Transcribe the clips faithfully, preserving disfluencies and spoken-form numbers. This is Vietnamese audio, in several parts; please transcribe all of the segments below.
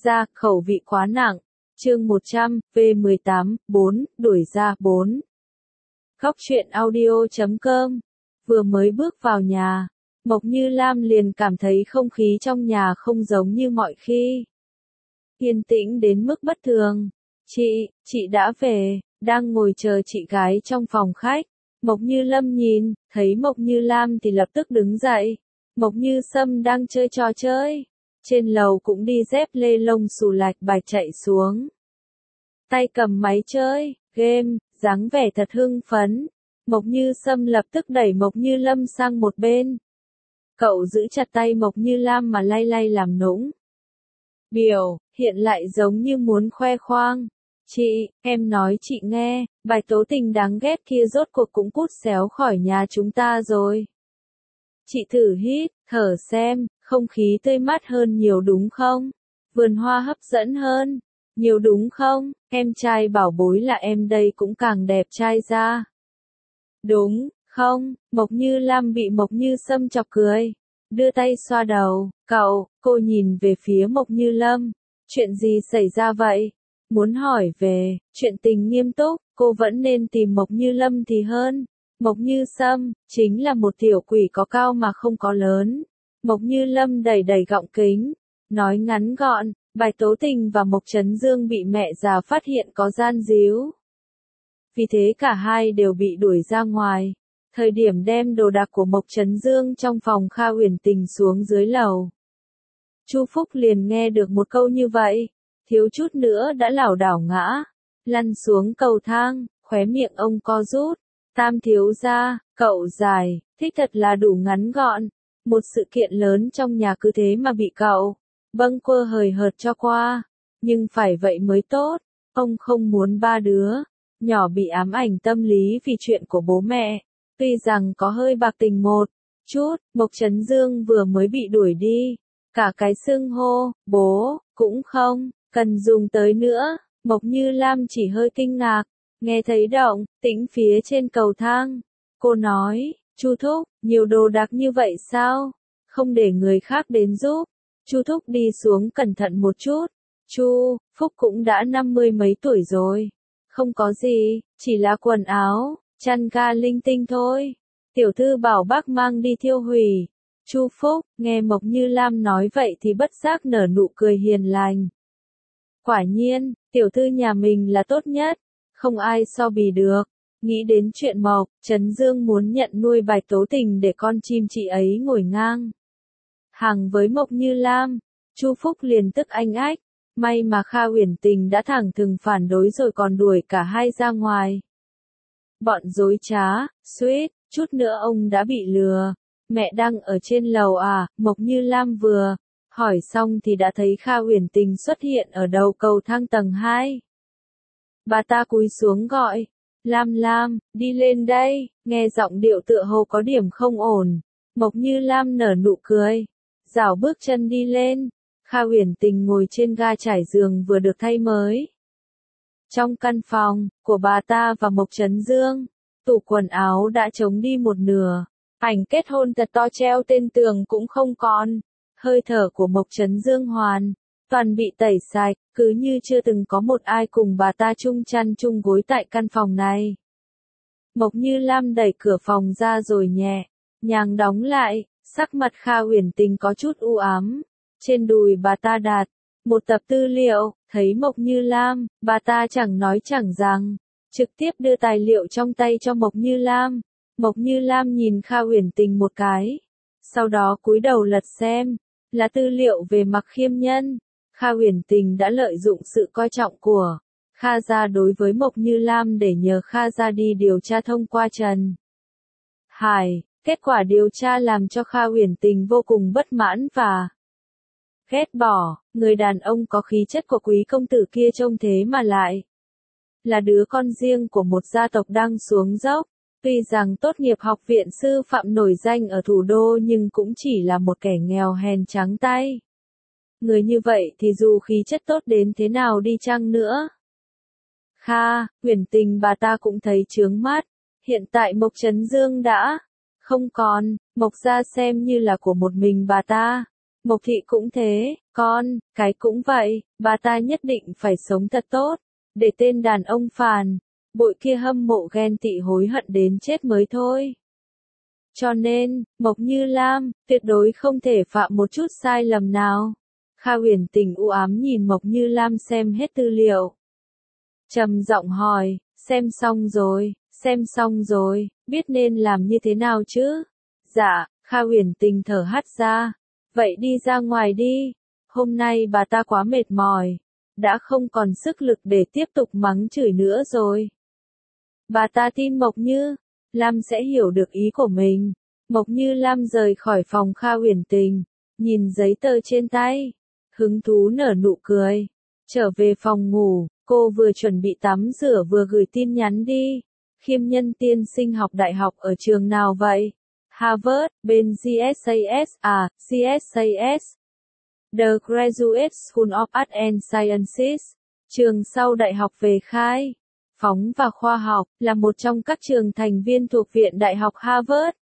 ra, khẩu vị quá nặng. Chương một trăm, V mười tám, bốn, đuổi ra, bốn. Góc truyện audio chấm com. Vừa mới bước vào nhà, Mộc Như Lam liền cảm thấy không khí trong nhà không giống như mọi khi. Yên tĩnh đến mức bất thường. Chị, chị đã về, đang ngồi chờ chị gái trong phòng khách. Mộc Như Lâm nhìn, thấy Mộc Như Lam thì lập tức đứng dậy. Mộc Như Sâm đang chơi trò chơi. Trên lầu cũng đi dép lê lông xù lạch bạch chạy xuống. Tay cầm máy chơi, game, dáng vẻ thật hưng phấn. Mộc Như Sâm lập tức đẩy Mộc Như Lâm sang một bên. Cậu giữ chặt tay Mộc Như Lam mà lay lay làm nũng. Biểu, hiện lại giống như muốn khoe khoang. Chị, em nói chị nghe, Bạch Tố Tình đáng ghét kia rốt cuộc cũng cút xéo khỏi nhà chúng ta rồi. Chị thử hít, thở xem, không khí tươi mát hơn nhiều đúng không? Vườn hoa hấp dẫn hơn, nhiều đúng không? Em trai bảo bối là em đây cũng càng đẹp trai ra. Đúng, không? Mộc Như Lam bị Mộc Như Sâm chọc cười. Đưa tay xoa đầu, cậu, cô nhìn về phía Mộc Như Lâm. Chuyện gì xảy ra vậy? Muốn hỏi về, chuyện tình nghiêm túc, cô vẫn nên tìm Mộc Như Lâm thì hơn. Mộc Như Sâm, chính là một tiểu quỷ có cao mà không có lớn. Mộc Như Lâm đẩy đẩy gọng kính, nói ngắn gọn, Bạch Tố Tình và Mộc Trấn Dương bị mẹ già phát hiện có gian díu. Vì thế cả hai đều bị đuổi ra ngoài. Thời điểm đem đồ đạc của Mộc Trấn Dương trong phòng Kha Uyển Tình xuống dưới lầu. Chu Phúc liền nghe được một câu như vậy, thiếu chút nữa đã lảo đảo ngã, lăn xuống cầu thang, khóe miệng ông co rút. Tam thiếu gia, cậu dài, thích thật là đủ ngắn gọn. Một sự kiện lớn trong nhà cứ thế mà bị cậu bâng quơ hời hợt cho qua. Nhưng phải vậy mới tốt, ông không muốn ba đứa nhỏ bị ám ảnh tâm lý vì chuyện của bố mẹ. Tuy rằng có hơi bạc tình một chút, Mộc Trấn Dương vừa mới bị đuổi đi. Cả cái xưng hô, bố, cũng không cần dùng tới nữa. Mộc Như Lam chỉ hơi kinh ngạc. Nghe thấy động tĩnh phía trên cầu thang. Cô nói, Chu Thúc, nhiều đồ đạc như vậy sao? Không để người khác đến giúp. Chu Thúc đi xuống cẩn thận một chút. Chu Phúc cũng đã năm mươi mấy tuổi rồi. Không có gì, chỉ là quần áo, chăn ga linh tinh thôi. Tiểu thư bảo bác mang đi thiêu hủy. Chu Phúc, nghe Mộc Như Lam nói vậy thì bất giác nở nụ cười hiền lành. Quả nhiên, tiểu thư nhà mình là tốt nhất. Không ai so bì được. Nghĩ đến chuyện Mộc Trấn Dương muốn nhận nuôi Bạch Tố Tình để con chim chị ấy ngồi ngang hàng với Mộc Như Lam, Chu Phúc liền tức anh ách. May mà Kha Uyển Tình đã thẳng thừng phản đối rồi còn đuổi cả hai ra ngoài. Bọn dối trá, suýt, chút nữa ông đã bị lừa. Mẹ đang ở trên lầu à? Mộc Như Lam vừa hỏi xong thì đã thấy Kha Uyển Tình xuất hiện ở đầu cầu thang tầng hai. Bà ta cúi xuống gọi, Lam Lam, đi lên đây. Nghe giọng điệu tựa hồ có điểm không ổn. Mộc Như Lam nở nụ cười, rảo bước chân đi lên. Kha Uyển Tình ngồi trên ga trải giường vừa được thay mới. Trong căn phòng của bà ta và Mộc Trấn Dương, tủ quần áo đã trống đi một nửa. Ảnh kết hôn thật to treo trên tường cũng không còn. Hơi thở của Mộc Trấn Dương hoàn toàn bị tẩy sạch, cứ như chưa từng có một ai cùng bà ta chung chăn chung gối tại căn phòng này. Mộc Như Lam đẩy cửa phòng ra rồi nhẹ nhàng đóng lại, sắc mặt Kha Uyển Tình có chút u ám. Trên đùi bà ta đặt một tập tư liệu, thấy Mộc Như Lam, bà ta chẳng nói chẳng rằng, trực tiếp đưa tài liệu trong tay cho Mộc Như Lam. Mộc Như Lam nhìn Kha Uyển Tình một cái, sau đó cúi đầu lật xem, là tư liệu về Mặc Khiêm Nhân. Kha Uyển Tình đã lợi dụng sự coi trọng của Kha gia đối với Mộc Như Lam để nhờ Kha gia đi điều tra thông qua Trần Hải. Kết quả điều tra làm cho Kha Uyển Tình vô cùng bất mãn và ghét bỏ. Người đàn ông có khí chất của quý công tử kia trông thế mà lại là đứa con riêng của một gia tộc đang xuống dốc. Tuy rằng tốt nghiệp học viện sư phạm nổi danh ở thủ đô nhưng cũng chỉ là một kẻ nghèo hèn trắng tay. Người như vậy thì dù khí chất tốt đến thế nào đi chăng nữa, Kha Uyển Tình bà ta cũng thấy chướng mắt. Hiện tại Mộc Trấn Dương đã không còn, Mộc gia xem như là của một mình bà ta. Mộc thị cũng thế, con, cái cũng vậy, bà ta nhất định phải sống thật tốt, để tên đàn ông phàn, bội kia hâm mộ ghen tị hối hận đến chết mới thôi. Cho nên, Mộc Như Lam, tuyệt đối không thể phạm một chút sai lầm nào. Kha Huyền Tình u ám nhìn Mộc Như Lam xem hết tư liệu. Trầm giọng hỏi, xem xong rồi, xem xong rồi, biết nên làm như thế nào chứ? Dạ, Kha Huyền Tình thở hắt ra. Vậy đi ra ngoài đi, hôm nay bà ta quá mệt mỏi, đã không còn sức lực để tiếp tục mắng chửi nữa rồi. Bà ta tin Mộc Như Lam sẽ hiểu được ý của mình. Mộc Như Lam rời khỏi phòng Kha Huyền Tình, nhìn giấy tờ trên tay, hứng thú nở nụ cười. Trở về phòng ngủ, cô vừa chuẩn bị tắm rửa vừa gửi tin nhắn đi. Khiêm Nhân tiên sinh học đại học ở trường nào vậy? Harvard, bên giê ét a ét, à, giê ét a ét. The Graduate School of Arts and Sciences, trường sau đại học về khai phóng và khoa học, là một trong các trường thành viên thuộc Viện Đại học Harvard.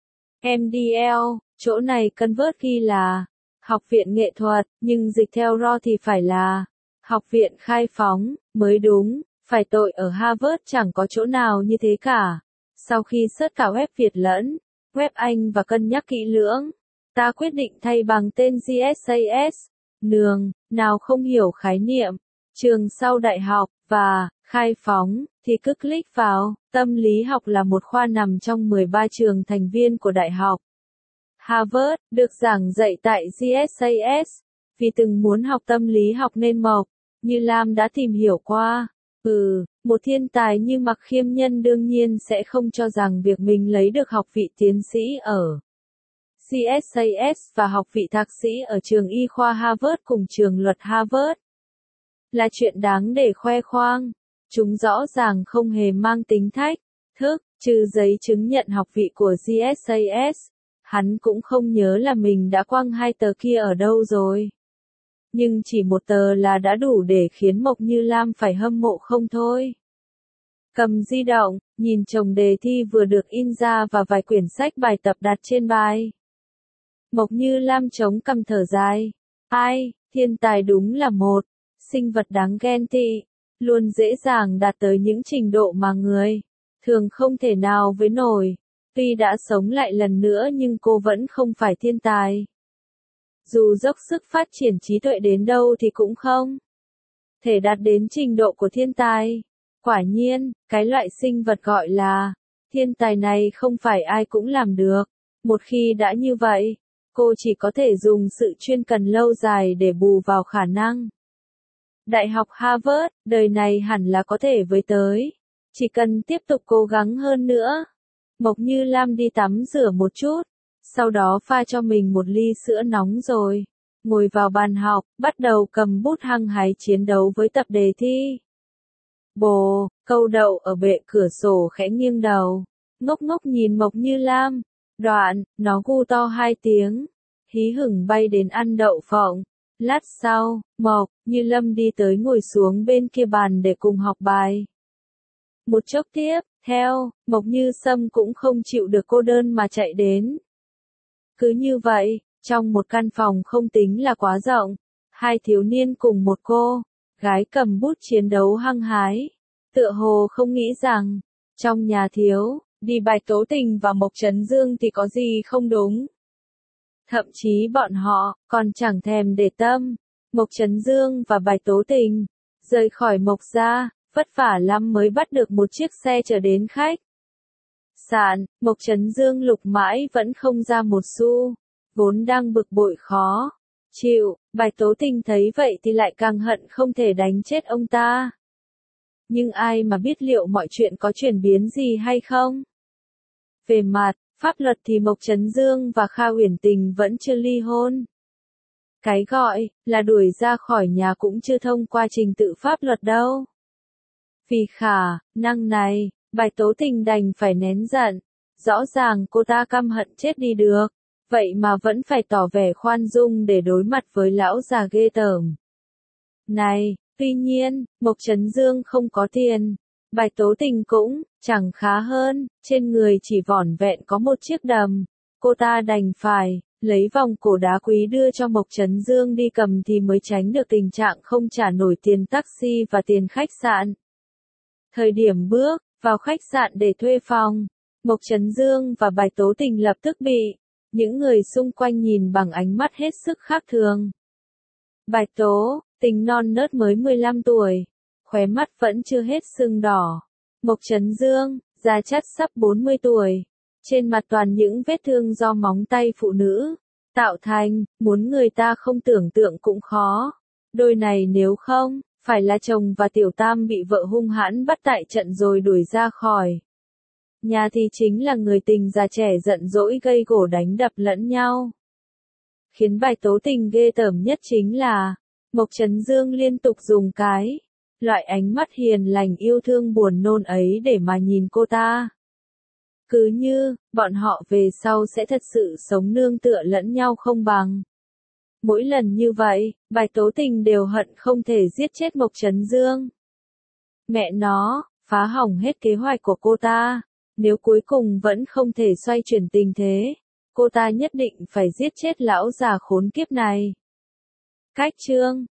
em đê lờ, chỗ này convert ghi là Học viện Nghệ thuật, nhưng dịch theo raw thì phải là Học viện Khai phóng, mới đúng, phải tội ở Harvard chẳng có chỗ nào như thế cả. Sau khi search cả web Việt lẫn web Anh và cân nhắc kỹ lưỡng, ta quyết định thay bằng tên giê ét a ét. Nương, nào không hiểu khái niệm trường sau đại học và khai phóng thì cứ click vào. Tâm lý học là một khoa nằm trong mười ba trường thành viên của đại học Harvard, được giảng dạy tại giê ét a ét. Vì từng muốn học tâm lý học nên Mộc Như Lam đã tìm hiểu qua. Ừ, một thiên tài như Mạc Khiêm Nhân đương nhiên sẽ không cho rằng việc mình lấy được học vị tiến sĩ ở giê ét a ét và học vị thạc sĩ ở trường y khoa Harvard cùng trường luật Harvard là chuyện đáng để khoe khoang. Chúng rõ ràng không hề mang tính thách thức, trừ giấy chứng nhận học vị của giê ét a ét. Hắn cũng không nhớ là mình đã quăng hai tờ kia ở đâu rồi. Nhưng chỉ một tờ là đã đủ để khiến Mộc Như Lam phải hâm mộ không thôi. Cầm di động, nhìn chồng đề thi vừa được in ra và vài quyển sách bài tập đặt trên bài. Mộc Như Lam chống cằm thở dài. Ai, thiên tài đúng là một sinh vật đáng ghen tị, luôn dễ dàng đạt tới những trình độ mà người thường không thể nào với nổi. Tuy đã sống lại lần nữa nhưng cô vẫn không phải thiên tài. Dù dốc sức phát triển trí tuệ đến đâu thì cũng không thể đạt đến trình độ của thiên tài. Quả nhiên, cái loại sinh vật gọi là thiên tài này không phải ai cũng làm được. Một khi đã như vậy, cô chỉ có thể dùng sự chuyên cần lâu dài để bù vào khả năng. Đại học Harvard, đời này hẳn là có thể với tới. Chỉ cần tiếp tục cố gắng hơn nữa. Mộc Như Lam đi tắm rửa một chút, sau đó pha cho mình một ly sữa nóng rồi ngồi vào bàn học, bắt đầu cầm bút hăng hái chiến đấu với tập đề thi. Bồ, câu đậu ở bệ cửa sổ khẽ nghiêng đầu, ngốc ngốc nhìn Mộc Như Lam. Đoạn, nó gu to hai tiếng, hí hửng bay đến ăn đậu phộng. Lát sau, Mộc Như Lâm đi tới ngồi xuống bên kia bàn để cùng học bài. Một chốc tiếp, theo, Mộc Như Sâm cũng không chịu được cô đơn mà chạy đến. Cứ như vậy, trong một căn phòng không tính là quá rộng, hai thiếu niên cùng một cô gái cầm bút chiến đấu hăng hái, tựa hồ không nghĩ rằng trong nhà thiếu đi Bạch Tố Tình và Mộc Trấn Dương thì có gì không đúng. Thậm chí bọn họ còn chẳng thèm để tâm. Mộc Trấn Dương và Bạch Tố Tình rời khỏi Mộc gia, vất vả lắm mới bắt được một chiếc xe chở đến khách sạn. Mộc Trấn Dương lục mãi vẫn không ra một xu, vốn đang bực bội khó chịu. Bạch Tố Tình thấy vậy thì lại càng hận không thể đánh chết ông ta. Nhưng ai mà biết liệu mọi chuyện có chuyển biến gì hay không? Về mặt pháp luật thì Mộc Trấn Dương và Kha Huyền Tình vẫn chưa ly hôn. Cái gọi là đuổi ra khỏi nhà cũng chưa thông qua trình tự pháp luật đâu. Vì khả năng này, Bạch Tố Tình đành phải nén giận. Rõ ràng cô ta căm hận chết đi được, vậy mà vẫn phải tỏ vẻ khoan dung để đối mặt với lão già ghê tởm này. Tuy nhiên, Mộc Trấn Dương không có tiền, Bạch Tố Tình cũng chẳng khá hơn, trên người chỉ vỏn vẹn có một chiếc đầm. Cô ta đành phải lấy vòng cổ đá quý đưa cho Mộc Chấn Dương đi cầm thì mới tránh được tình trạng không trả nổi tiền taxi và tiền khách sạn. Thời điểm bước vào khách sạn để thuê phòng, Mộc Chấn Dương và Bạch Tố Tình lập tức bị những người xung quanh nhìn bằng ánh mắt hết sức khác thường. Bạch Tố Tình non nớt mới mười lăm tuổi, khóe mắt vẫn chưa hết sưng đỏ. Mộc Chấn Dương, da chát sắp bốn mươi tuổi, trên mặt toàn những vết thương do móng tay phụ nữ tạo thành, muốn người ta không tưởng tượng cũng khó. Đôi này nếu không phải là chồng và tiểu tam bị vợ hung hãn bắt tại trận rồi đuổi ra khỏi nhà thì chính là người tình già trẻ giận dỗi gây gổ đánh đập lẫn nhau. Khiến Bạch Tố Tình ghê tởm nhất chính là Mộc Chấn Dương liên tục dùng cái loại ánh mắt hiền lành yêu thương buồn nôn ấy để mà nhìn cô ta. Cứ như bọn họ về sau sẽ thật sự sống nương tựa lẫn nhau không bằng. Mỗi lần như vậy, Bạch Tố Tình đều hận không thể giết chết Mộc Chấn Dương. Mẹ nó, phá hỏng hết kế hoạch của cô ta. Nếu cuối cùng vẫn không thể xoay chuyển tình thế, cô ta nhất định phải giết chết lão già khốn kiếp này. Cách chương